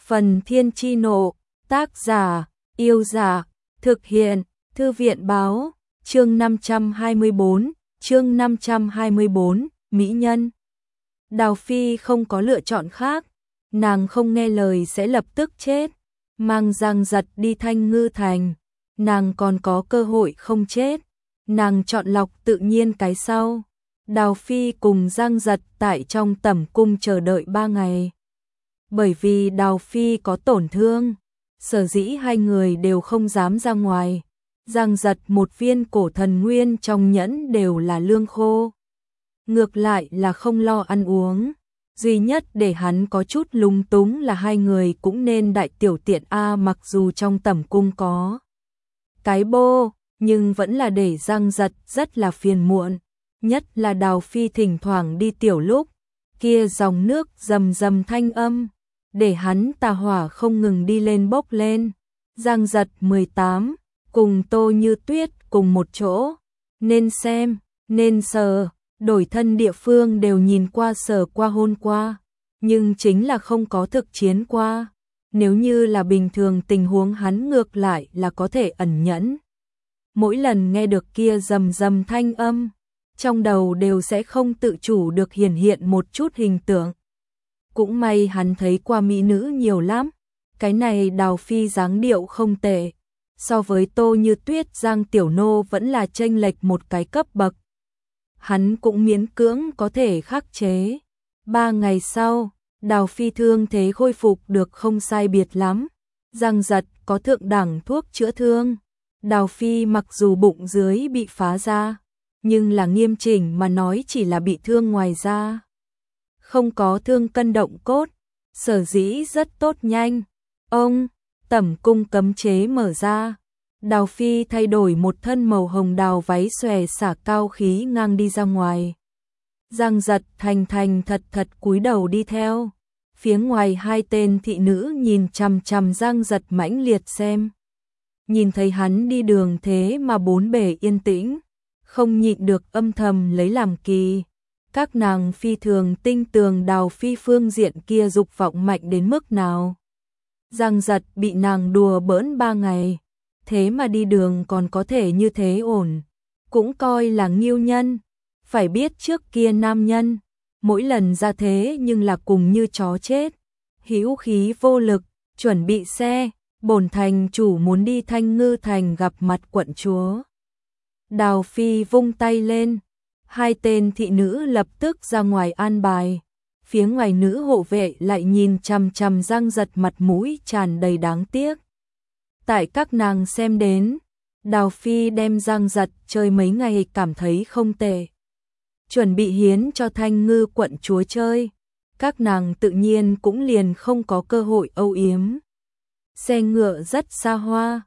Phần Thiên Chi Nộ, tác giả, Yêu Giả, thực hiện, Thư viện Báo, chương 524, Mỹ Nhân. Đào Phi không có lựa chọn khác, nàng không nghe lời sẽ lập tức chết, mang Giang Giật đi Thanh Ngư Thành, nàng còn có cơ hội không chết, nàng chọn lọc tự nhiên cái sau. Đào Phi cùng Giang Giật tại trong tẩm cung chờ đợi 3 ngày. Bởi vì Đào Phi có tổn thương, sở dĩ hai người đều không dám ra ngoài. Giang Giật một viên cổ thần nguyên trong nhẫn đều là lương khô. Ngược lại là không lo ăn uống. Duy nhất để hắn có chút lung túng là hai người cũng nên đại tiểu tiện mặc dù trong tẩm cung có cái bô, nhưng vẫn là để Giang Giật rất là phiền muộn. Nhất là Đào Phi thỉnh thoảng đi tiểu lúc, kia dòng nước rầm rầm thanh âm, để hắn tà hỏa không ngừng đi lên bốc lên. Giang Giật 18, cùng Tô Như Tuyết cùng một chỗ, nên xem, nên sờ, đổi thân địa phương đều nhìn qua sờ qua hôn qua, nhưng chính là không có thực chiến qua. Nếu như là bình thường tình huống hắn ngược lại là có thể ẩn nhẫn. Mỗi lần nghe được kia rầm rầm thanh âm, trong đầu đều sẽ không tự chủ được hiển hiện một chút hình tượng. Cũng may hắn thấy qua mỹ nữ nhiều lắm, cái này Đào Phi dáng điệu không tệ, so với Tô Như Tuyết Giang Tiểu Nô vẫn là chênh lệch một cái cấp bậc. Hắn cũng miễn cưỡng có thể khắc chế. 3 ngày sau, Đào Phi thương thế khôi phục được không sai biệt lắm. Giang Giật có thượng đẳng thuốc chữa thương. Đào Phi mặc dù bụng dưới bị phá ra, nhưng là nghiêm chỉnh mà nói chỉ là bị thương ngoài da, không có thương cân động cốt, sở dĩ rất tốt nhanh. Tẩm cung cấm chế mở ra, Đào Phi thay đổi một thân màu hồng đào váy xòe xả cao khí ngang đi ra ngoài. Giang Giật thành thật cúi đầu đi theo. Phía ngoài hai tên thị nữ nhìn chằm chằm Giang Giật mãnh liệt xem. Nhìn thấy hắn đi đường thế mà bốn bề yên tĩnh, không nhịn được âm thầm lấy làm kỳ. Các nàng phi thường tinh tường Đào Phi phương diện kia dục vọng mạnh đến mức nào. Giang Giật bị nàng đùa bỡn 3 ngày, thế mà đi đường còn có thể như thế ổn, cũng coi là nghiêu nhân. Phải biết trước kia nam nhân, mỗi lần ra thế nhưng là cùng như chó chết, hữu khí vô lực, chuẩn bị xe, bổn thành chủ muốn đi Thanh Ngư Thành gặp mặt quận chúa. Đào Phi vung tay lên, hai tên thị nữ lập tức ra ngoài an bài. Phía ngoài nữ hộ vệ lại nhìn chằm chằm Giang Giật mặt mũi tràn đầy đáng tiếc. Tại các nàng xem đến, Đào Phi đem Giang Giật chơi mấy ngày cảm thấy không tệ. Chuẩn bị hiến cho Thanh Ngư quận chúa chơi, các nàng tự nhiên cũng liền không có cơ hội âu yếm. Xe ngựa rất xa hoa,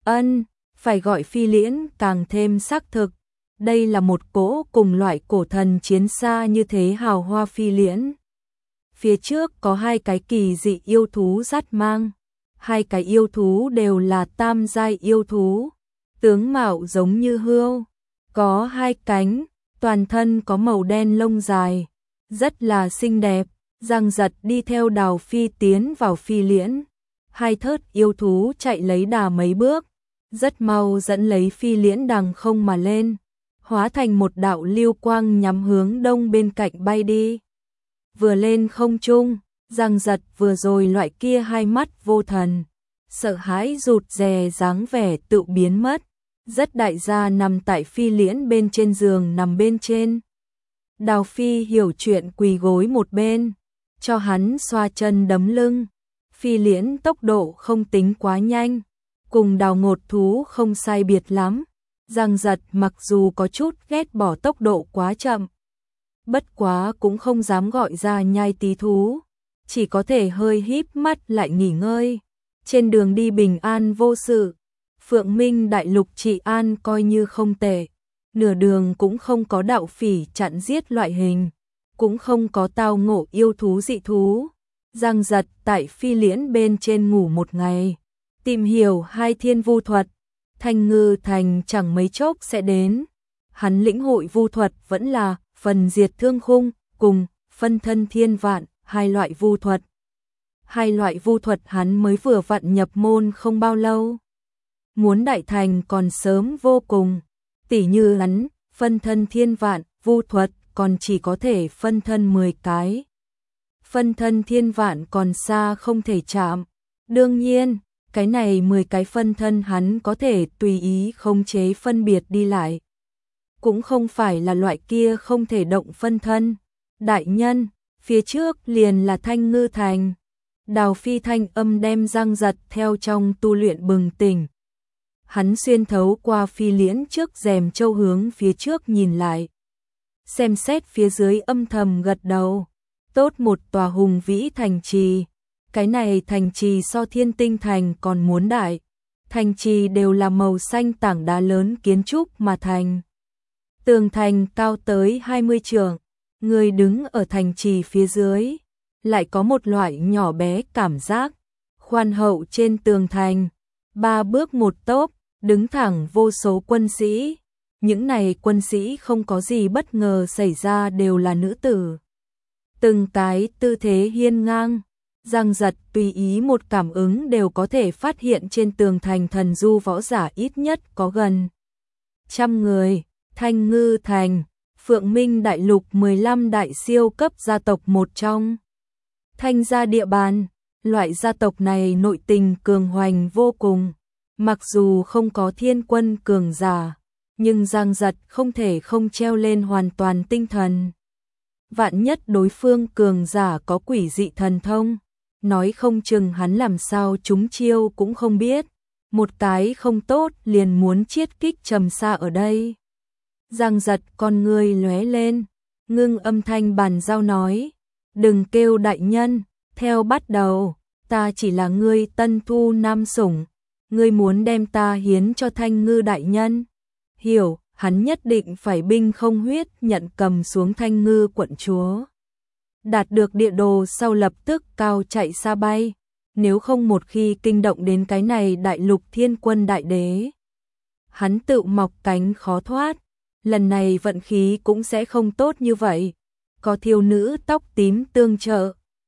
phải gọi Phi Liễn càng thêm xác thực. Đây là một cỗ cùng loại cổ thần chiến xa như thế hào hoa Phi Liễn. Phía trước có 2 cái kỳ dị yêu thú dắt mang, 2 cái yêu thú đều là tam giai yêu thú, tướng mạo giống như hươu, có 2 cánh, toàn thân có màu đen lông dài, rất là xinh đẹp. Giang Giật đi theo Đào Phi tiến vào Phi Liễn, 2 thớt yêu thú chạy lấy đà mấy bước, rất mau dẫn lấy Phi Liễn đằng không mà lên, hóa thành một đạo lưu quang nhắm hướng đông bên cạnh bay đi. Vừa lên không trung, Giang Giật vừa rồi loại kia hai mắt vô thần, sợ hãi rụt rè dáng vẻ tự biến mất. Rất đại gia nằm tại Phi Liễn bên trên giường nằm bên trên. Đào Phi hiểu chuyện quỳ gối một bên, cho hắn xoa chân đấm lưng. Phi Liễn tốc độ không tính quá nhanh, cùng Đào Ngột thú không sai biệt lắm. Giang Giật mặc dù có chút ghét bỏ tốc độ quá chậm, bất quá cũng không dám gọi ra nhai tí thú, chỉ có thể hơi híp mắt lại nghỉ ngơi. Trên đường đi bình an vô sự, Phượng Minh đại lục trị an coi như không tệ, nửa đường cũng không có đạo phỉ chặn giết loại hình, cũng không có tao ngộ yêu thú dị thú. Giang Giật tại Phi Liễn bên trên ngủ một ngày, tìm hiểu 2 thiên vu thuật, Thanh Ngư Thành chẳng mấy chốc sẽ đến. Hắn lĩnh hội vu thuật vẫn là phần diệt thương khung cùng phân thân thiên vạn, 2 loại vu thuật. Hai loại vu thuật hắn mới vừa vặn nhập môn không bao lâu. Muốn đại thành còn sớm vô cùng. Tỉ như hắn, phân thân thiên vạn, vu thuật còn chỉ có thể phân thân 10 cái. Phân thân thiên vạn còn xa không thể chạm. Đương nhiên, cái này 10 cái phân thân hắn có thể tùy ý khống chế phân biệt đi lại. Cũng không phải là loại kia không thể động phân thân. Đại nhân, phía trước liền là Thanh Ngư Thành. Đào Phi thanh âm đem Giang Giật theo trong tu luyện bừng tỉnh. Hắn xuyên thấu qua phi liễn trước rèm châu hướng phía trước nhìn lại. Xem xét phía dưới âm thầm gật đầu. Tốt một tòa hùng vĩ thành trì. Cái này thành trì so Thiên Tinh Thành còn muốn đại. Thành trì đều là màu xanh tảng đá lớn kiến trúc mà thành. Tường thành cao tới 20 trượng. Người đứng ở thành trì phía dưới. Lại có một loại nhỏ bé cảm giác. Khoan hậu trên tường thành. 3 bước một tốp, đứng thẳng vô số quân sĩ. Những này quân sĩ không có gì bất ngờ xảy ra đều là nữ tử. Từng cái tư thế hiên ngang. Giang Giật tùy ý một cảm ứng đều có thể phát hiện trên tường thành thần du võ giả ít nhất có gần 100 người. Thanh Ngư Thành, Phượng Minh Đại Lục 15 đại siêu cấp gia tộc một trong. Thanh gia địa bàn, loại gia tộc này nội tình cường hoành vô cùng. Mặc dù không có thiên quân cường giả, nhưng Giang Giật không thể không treo lên hoàn toàn tinh thần. Vạn nhất đối phương cường giả có quỷ dị thần thông, nói không chừng hắn làm sao trúng chiêu cũng không biết. Một cái không tốt liền muốn chiết kích trầm xa ở đây. Giang Giật con ngươi lóe lên, ngưng âm thanh bàn giao nói, đừng kêu đại nhân, theo bắt đầu, ta chỉ là ngươi tân thu nam sủng, ngươi muốn đem ta hiến cho Thanh Ngư đại nhân. Hiểu, hắn nhất định phải binh không huyết nhận cầm xuống Thanh Ngư quận chúa. Đạt được địa đồ sau lập tức cao chạy xa bay, nếu không một khi kinh động đến cái này đại lục thiên quân đại đế. Hắn tự mọc cánh khó thoát, lần này vận khí cũng sẽ không tốt như vậy. Có thiếu nữ tóc tím tương trợ.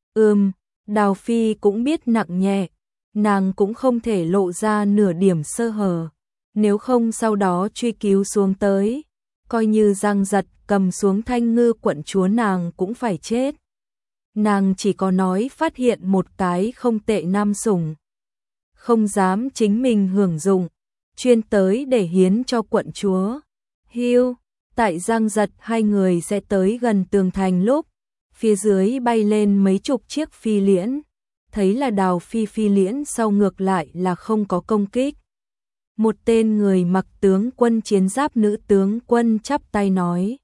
Đào Phi cũng biết nặng nhẹ, nàng cũng không thể lộ ra nửa điểm sơ hở. Nếu không sau đó truy cứu xuống tới, coi như Giang Giật cầm xuống Thanh Ngư quận chúa nàng cũng phải chết. Nàng chỉ có nói phát hiện một cái không tệ nam sủng, không dám chính mình hưởng dụng, chuyên tới để hiến cho quận chúa. Hiu, tại Giang Giật hai người sẽ tới gần tường thành lúc, phía dưới bay lên mấy chục chiếc phi liễn, thấy là Đào Phi phi liễn sau ngược lại là không có công kích. Một tên người mặc tướng quân chiến giáp nữ tướng quân chắp tay nói,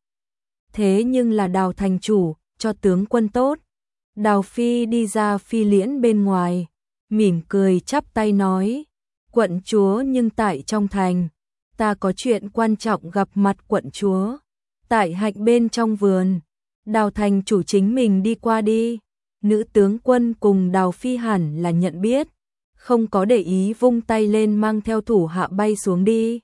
thế nhưng là Đào thành chủ, cho tướng quân tốt. Đào Phi đi ra phi liễn bên ngoài, mỉm cười chắp tay nói, quận chúa nhưng tại trong thành, ta có chuyện quan trọng gặp mặt quận chúa. Tại hạnh bên trong vườn, Đào thành chủ chính mình đi qua đi. Nữ tướng quân cùng Đào Phi hẳn là nhận biết, không có để ý vung tay lên mang theo thủ hạ bay xuống đi.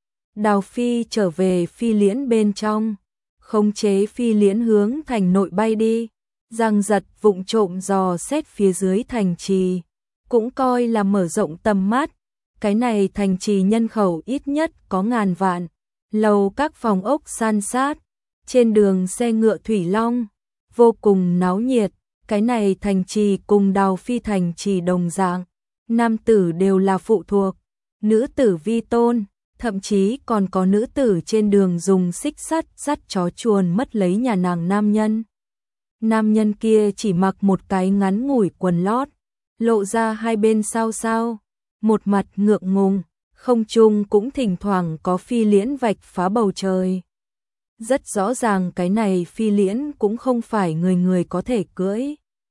Đào Phi trở về phi liễn bên trong, khống chế phi liễn hướng thành nội bay đi. Giang Giật vụng trộm dò xét phía dưới thành trì, cũng coi là mở rộng tầm mắt. Cái này thành trì nhân khẩu ít nhất có ngàn vạn, lầu các phòng ốc san sát, trên đường xe ngựa thủy long, vô cùng náo nhiệt. Cái này thành trì cùng Đào Phi thành trì đồng dạng, nam tử đều là phụ thuộc, nữ tử vi tôn, thậm chí còn có nữ tử trên đường dùng xích sắt dắt chó chuồn mất lấy nhà nàng nam nhân. Nam nhân kia chỉ mặc một cái ngắn ngủi quần lót, lộ ra hai bên sao sao, một mặt ngượng ngùng, không trung cũng thỉnh thoảng có phi liễn vạch phá bầu trời. Rất rõ ràng cái này phi liễn cũng không phải người người có thể cưỡi.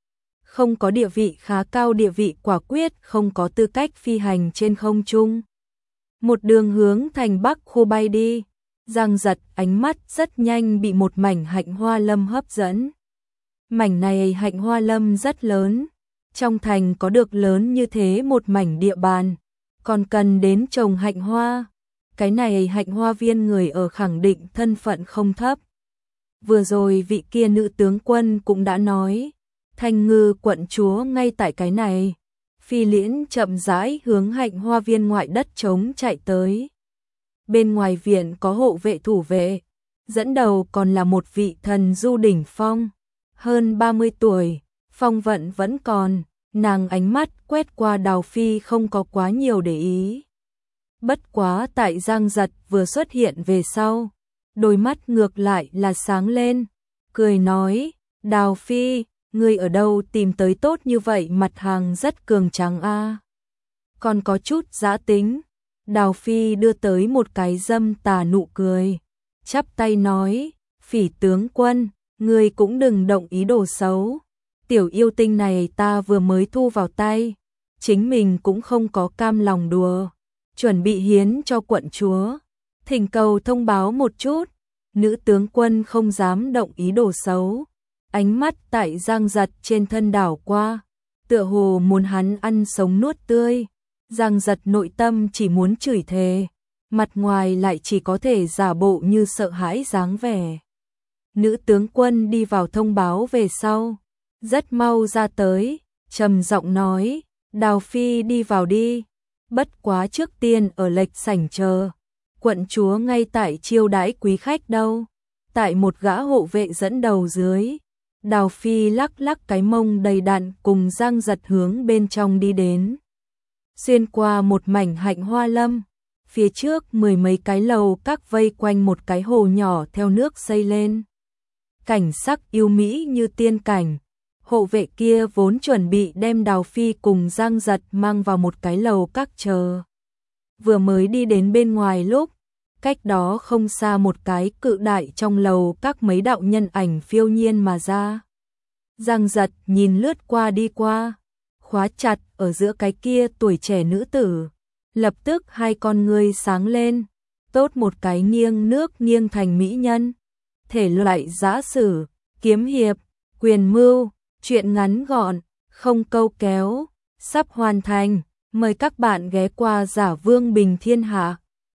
Không có địa vị khá cao, địa vị quả quyết, không có tư cách phi hành trên không trung. Một đường hướng thành Bắc khu bay đi, Giang Giật ánh mắt rất nhanh bị một mảnh hạnh hoa lâm hấp dẫn. Mảnh này hạnh hoa lâm rất lớn, trong thành có được lớn như thế một mảnh địa bàn, còn cần đến trồng hạnh hoa. Cái này hạnh hoa viên người ở khẳng định thân phận không thấp. Vừa rồi vị kia nữ tướng quân cũng đã nói, Thanh Ngư quận chúa ngay tại cái này. Phi Liễn chậm rãi hướng Hạnh Hoa viên ngoại đất trống chạy tới. Bên ngoài viện có hộ vệ thủ vệ, dẫn đầu còn là một vị thần du đỉnh phong, hơn 30 tuổi, phong vận vẫn còn, nàng ánh mắt quét qua Đào Phi không có quá nhiều để ý. Bất quá tại Giang Giật vừa xuất hiện về sau, đôi mắt ngược lại là sáng lên, cười nói, Đào Phi, ngươi ở đâu tìm tới tốt như vậy, mặt hàng rất cường tráng a. Còn có chút dã tính. Đào Phi đưa tới một cái dâm tà nụ cười, chắp tay nói, Phỉ tướng quân, ngươi cũng đừng động ý đồ xấu. Tiểu yêu tinh này ta vừa mới thu vào tay, chính mình cũng không có cam lòng đùa, chuẩn bị hiến cho quận chúa. Thỉnh cầu thông báo một chút, nữ tướng quân không dám động ý đồ xấu. Ánh mắt tại Giang Giật trên thân đảo qua, tựa hồ muốn hắn ăn sống nuốt tươi. Giang Giật nội tâm chỉ muốn chửi thề, mặt ngoài lại chỉ có thể giả bộ như sợ hãi dáng vẻ. Nữ tướng quân đi vào thông báo về sau, rất mau ra tới, trầm giọng nói, Đào Phi đi vào đi, bất quá trước tiên ở lệch sảnh chờ, quận chúa ngay tại chiêu đãi quý khách đâu. Tại một gã hộ vệ dẫn đầu dưới, Đào Phi lắc lắc cái mông đầy đặn cùng Giang Giật hướng bên trong đi đến. Xuyên qua một mảnh hạnh hoa lâm, phía trước mười mấy cái lầu các vây quanh một cái hồ nhỏ theo nước xây lên. Cảnh sắc yêu mỹ như tiên cảnh, hộ vệ kia vốn chuẩn bị đem Đào Phi cùng Giang Giật mang vào một cái lầu các chờ. Vừa mới đi đến bên ngoài lúc, cách đó không xa một cái cự đại trong lầu các mấy đạo nhân ảnh phiêu nhiên mà ra. Giang Giật nhìn lướt qua đi qua, khóa chặt ở giữa cái kia tuổi trẻ nữ tử, lập tức hai con ngươi sáng lên, tốt một cái nghiêng nước nghiêng thành mỹ nhân. Thể loại giã sử, kiếm hiệp, quyền mưu, truyện ngắn gọn, không câu kéo, sắp hoàn thành, mời các bạn ghé qua Giả Vương Bình Thiên Hạ.